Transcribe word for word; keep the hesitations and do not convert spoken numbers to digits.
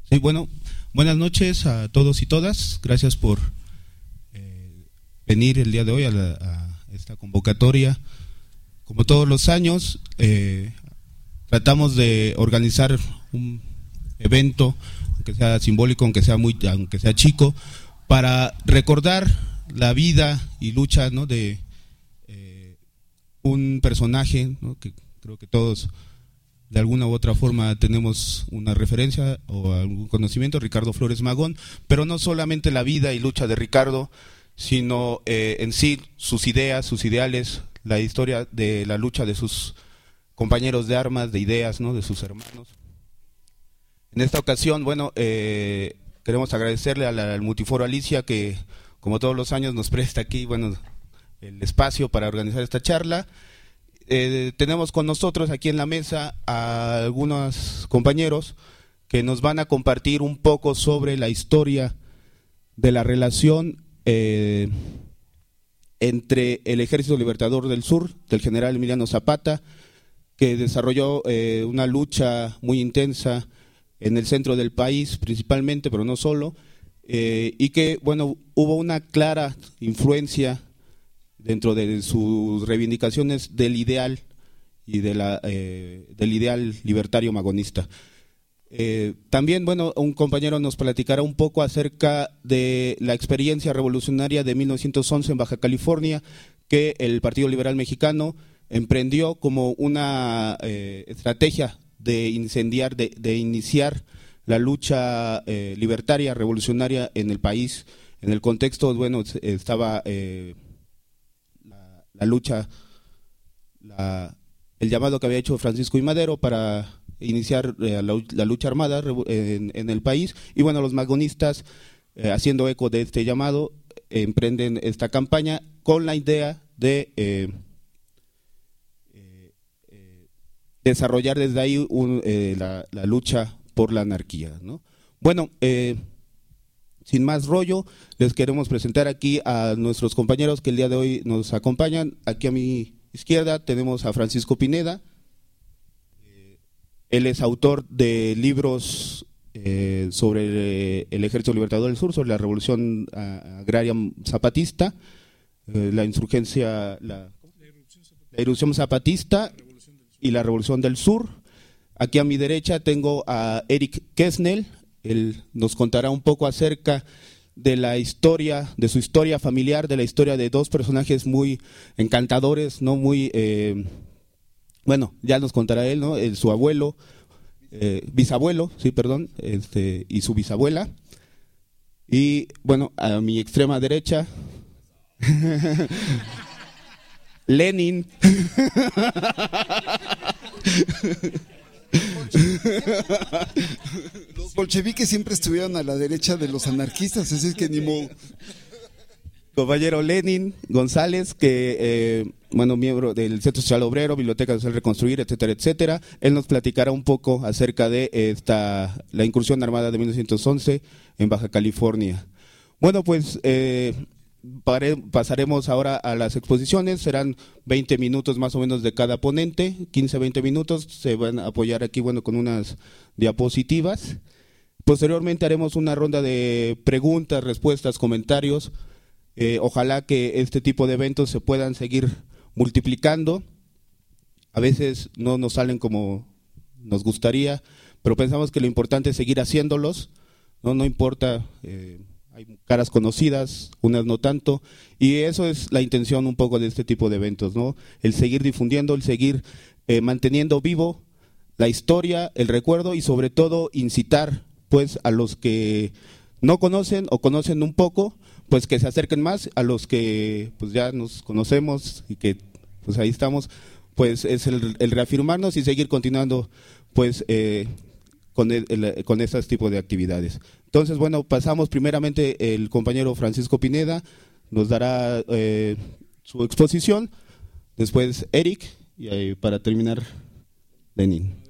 Sí, bueno, buenas noches a todos y todas. Gracias por eh, venir el día de hoy a, la, a esta convocatoria. Como todos los años, eh, tratamos de organizar un evento, aunque sea simbólico, aunque sea muy, aunque sea chico, para recordar la vida y lucha, ¿no?, de eh, un personaje, ¿no?, que creo que todos de alguna u otra forma tenemos una referencia o algún conocimiento, Ricardo Flores Magón, pero no solamente la vida y lucha de Ricardo, sino eh, en sí sus ideas, sus ideales, la historia de la lucha de sus compañeros de armas, de ideas, ¿no?, de sus hermanos. En esta ocasión, bueno, eh, queremos agradecerle al, al Multiforo Alicia que, como todos los años, nos presta aquí, bueno, el espacio para organizar esta charla. Eh, tenemos con nosotros aquí en la mesa a algunos compañeros que nos van a compartir un poco sobre la historia de la relación eh, entre el Ejército Libertador del Sur, del general Emiliano Zapata, que desarrolló eh, una lucha muy intensa en el centro del país principalmente, pero no solo, eh, y que, bueno, hubo una clara influencia dentro de sus reivindicaciones del ideal y de la, eh, del ideal libertario magonista. Eh, también, bueno, un compañero nos platicará un poco acerca de la experiencia revolucionaria de mil novecientos once en Baja California, que el Partido Liberal Mexicano emprendió como una eh, estrategia de incendiar, de, de iniciar la lucha eh, libertaria, revolucionaria en el país. En el contexto, bueno, estaba eh, la, la lucha, la, el llamado que había hecho Francisco I. Madero para iniciar eh, la, la lucha armada en, en el país, y bueno, los magonistas, eh, haciendo eco de este llamado, eh, emprenden esta campaña con la idea de eh, eh, eh, desarrollar desde ahí un, eh, la, la lucha por la anarquía, ¿no? Bueno, eh, sin más rollo, les queremos presentar aquí a nuestros compañeros que el día de hoy nos acompañan. Aquí a mi izquierda tenemos a Francisco Pineda. Eh, él es autor de libros eh, sobre el, el Ejército Libertador del Sur, sobre la Revolución Agraria Zapatista, eh, la insurgencia, la, la irrupción zapatista y la Revolución del Sur. Aquí a mi derecha tengo a Eric Kesnel. Él nos contará un poco acerca de la historia, de su historia familiar, de la historia de dos personajes muy encantadores, no muy, eh, bueno, ya nos contará él, ¿no? El, su abuelo, eh, bisabuelo, sí, perdón, este, y su bisabuela. Y bueno, a mi extrema derecha, Lenin. Los bolcheviques siempre estuvieron a la derecha de los anarquistas, así es que ni modo. Compañero Lenin González, que, eh, bueno, miembro del Centro Social Obrero, Biblioteca Social Reconstruir, etcétera, etcétera. Él nos platicará un poco acerca de esta la incursión armada de mil novecientos once en Baja California. Bueno, pues eh, pare, pasaremos ahora a las exposiciones. Serán veinte minutos más o menos de cada ponente, quince a veinte minutos. Se van a apoyar aquí, bueno, con unas diapositivas. Posteriormente haremos una ronda de preguntas, respuestas, comentarios. Eh, ojalá que este tipo de eventos se puedan seguir multiplicando. A veces no nos salen como nos gustaría, pero pensamos que lo importante es seguir haciéndolos. No, no importa, eh, hay caras conocidas, unas no tanto, y eso es la intención un poco de este tipo de eventos, ¿no? El seguir difundiendo, el seguir eh, manteniendo vivo la historia, el recuerdo, y sobre todo incitar, pues, a los que no conocen o conocen un poco, pues que se acerquen más. A los que pues ya nos conocemos y que pues ahí estamos, pues es el, el reafirmarnos y seguir continuando, pues eh, con el, el, con estos tipos de actividades. Entonces, bueno, pasamos primeramente, el compañero Francisco Pineda nos dará eh, su exposición, después Eric, y eh, para terminar, Lenin.